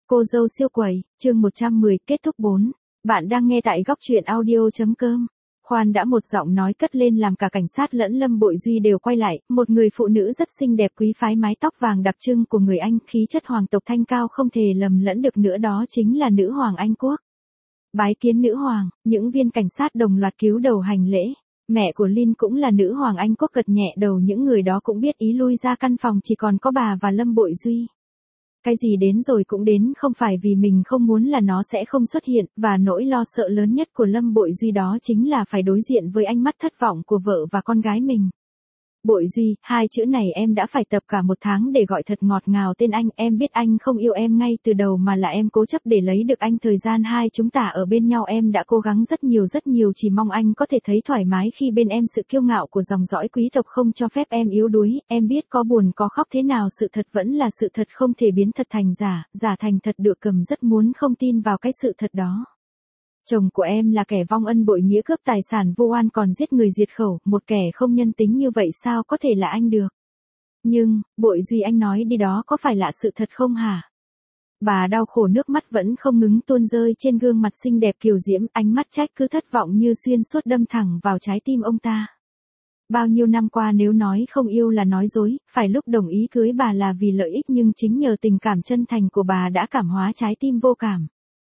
Cô dâu siêu quẩy, chương 110, kết thúc 4. Bạn đang nghe tại góc truyện audio.com. Khoan đã, một giọng nói cất lên làm cả cảnh sát lẫn Lâm Bội Duy đều quay lại, một người phụ nữ rất xinh đẹp quý phái, mái tóc vàng đặc trưng của người Anh, khí chất hoàng tộc thanh cao không thể lầm lẫn được nữa, đó chính là nữ hoàng Anh Quốc. Bái kiến nữ hoàng, những viên cảnh sát đồng loạt cúi đầu hành lễ. Mẹ của Lin cũng là nữ hoàng Anh Quốc, gật nhẹ đầu, những người đó cũng biết ý, lui ra căn phòng chỉ còn có bà và Lâm Bội Duy. Cái gì đến rồi cũng đến, không phải vì mình không muốn là nó sẽ không xuất hiện, và nỗi lo sợ lớn nhất của Lâm Bội Duy đó chính là phải đối diện với ánh mắt thất vọng của vợ và con gái mình. Bội Duy, hai chữ này em đã phải tập cả 1 tháng để gọi thật ngọt ngào tên anh, em biết anh không yêu em ngay từ đầu mà là em cố chấp để lấy được anh. Thời gian hai chúng ta ở bên nhau em đã cố gắng rất nhiều, chỉ mong anh có thể thấy thoải mái khi bên em. Sự kiêu ngạo của dòng dõi quý tộc không cho phép em yếu đuối, em biết có buồn có khóc thế nào, sự thật vẫn là sự thật, không thể biến thật thành giả, giả thành thật được. Cầm rất muốn không tin vào cái sự thật đó. Chồng của em là kẻ vong ân bội nghĩa, cướp tài sản vô oan, còn giết người diệt khẩu, một kẻ không nhân tính như vậy sao có thể là anh được. Nhưng, Bội Duy, anh nói đi, đó có phải là sự thật không hả? Bà đau khổ, nước mắt vẫn không ngừng tuôn rơi trên gương mặt xinh đẹp kiều diễm, ánh mắt trách cứ thất vọng như xuyên suốt đâm thẳng vào trái tim ông ta. Bao nhiêu năm qua nếu nói không yêu là nói dối, phải lúc đồng ý cưới bà là vì lợi ích, nhưng chính nhờ tình cảm chân thành của bà đã cảm hóa trái tim vô cảm.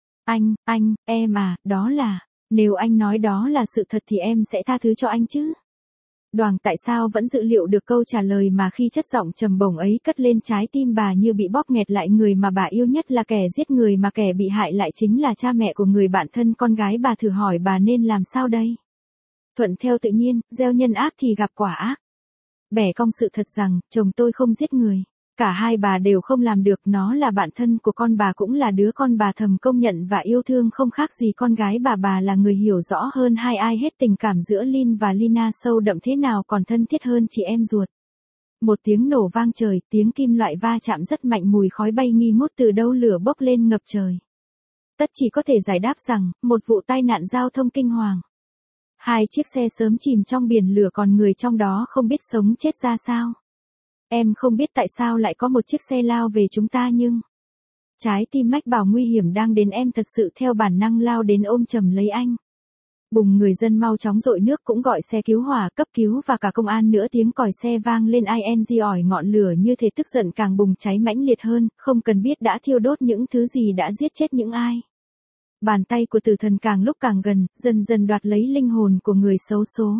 Em à, đó là, nếu anh nói đó là sự thật thì em sẽ tha thứ cho anh chứ. Đoàng tại sao vẫn dự liệu được câu trả lời mà khi chất giọng trầm bổng ấy cất lên, trái tim bà như bị bóp nghẹt lại. Người mà bà yêu nhất là kẻ giết người, mà kẻ bị hại lại chính là cha mẹ của người bạn thân con gái bà. Thử hỏi bà nên làm sao đây? Thuận theo tự nhiên, gieo nhân ác thì gặp quả ác. Bẻ cong sự thật rằng, chồng tôi không giết người. Cả hai bà đều không làm được, nó là bạn thân của con bà, cũng là đứa con bà thầm công nhận và yêu thương không khác gì con gái bà. Bà là người hiểu rõ hơn hai ai hết tình cảm giữa Lin và Lina sâu đậm thế nào, còn thân thiết hơn chị em ruột. Một tiếng nổ vang trời, tiếng kim loại va chạm rất mạnh, mùi khói bay nghi ngút từ đâu, lửa bốc lên ngập trời. Tất chỉ có thể giải đáp rằng, một vụ tai nạn giao thông kinh hoàng. 2 chiếc xe sớm chìm trong biển lửa, còn người trong đó không biết sống chết ra sao. Em không biết tại sao lại có một chiếc xe lao về chúng ta, nhưng trái tim mách bảo nguy hiểm đang đến, em thật sự theo bản năng lao đến ôm chầm lấy anh. Bùng, người dân mau chóng dội nước, cũng gọi xe cứu hỏa, cấp cứu và cả công an nữa. Tiếng còi xe vang lên, ing ỏi, ngọn lửa như thể tức giận càng bùng cháy mãnh liệt hơn, không cần biết đã thiêu đốt những thứ gì, đã giết chết những ai. Bàn tay của tử thần càng lúc càng gần, dần dần đoạt lấy linh hồn của người xấu số.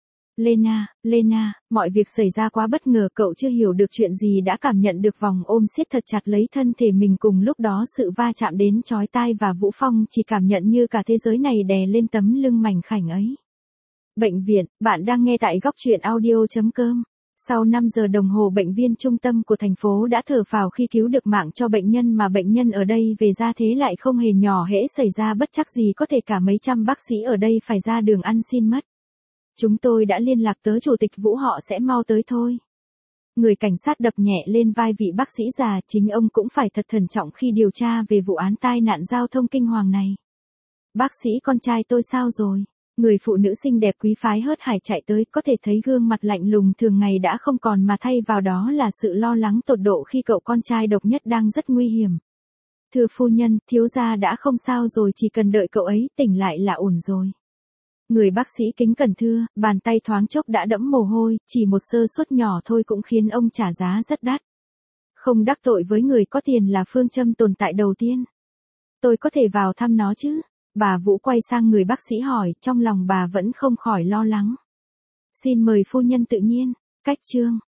Lena, mọi việc xảy ra quá bất ngờ, cậu chưa hiểu được chuyện gì đã cảm nhận được vòng ôm siết thật chặt lấy thân thể mình. Cùng lúc đó sự va chạm đến chói tai và Vũ Phong chỉ cảm nhận như cả thế giới này đè lên tấm lưng mảnh khảnh ấy. Bệnh viện, bạn đang nghe tại góc truyện audio.com. Sau 5 giờ đồng hồ, bệnh viện trung tâm của thành phố đã thở phào khi cứu được mạng cho bệnh nhân, mà bệnh nhân ở đây về ra thế lại không hề nhỏ, hễ xảy ra bất trắc gì có thể cả mấy trăm bác sĩ ở đây phải ra đường ăn xin mất. Chúng tôi đã liên lạc tới chủ tịch Vũ, họ sẽ mau tới thôi. Người cảnh sát đập nhẹ lên vai vị bác sĩ già, chính ông cũng phải thật thận trọng khi điều tra về vụ án tai nạn giao thông kinh hoàng này. Bác sĩ, con trai tôi sao rồi? Người phụ nữ xinh đẹp quý phái hớt hải chạy tới, có thể thấy gương mặt lạnh lùng thường ngày đã không còn, mà thay vào đó là sự lo lắng tột độ khi cậu con trai độc nhất đang rất nguy hiểm. Thưa phu nhân, thiếu gia đã không sao rồi, chỉ cần đợi cậu ấy tỉnh lại là ổn rồi. Người bác sĩ kính cẩn thưa, bàn tay thoáng chốc đã đẫm mồ hôi, chỉ một sơ suất nhỏ thôi cũng khiến ông trả giá rất đắt. Không đắc tội với người có tiền là phương châm tồn tại đầu tiên. Tôi có thể vào thăm nó chứ? Bà Vũ quay sang người bác sĩ hỏi, trong lòng bà vẫn không khỏi lo lắng. Xin mời phu nhân tự nhiên. Cách chương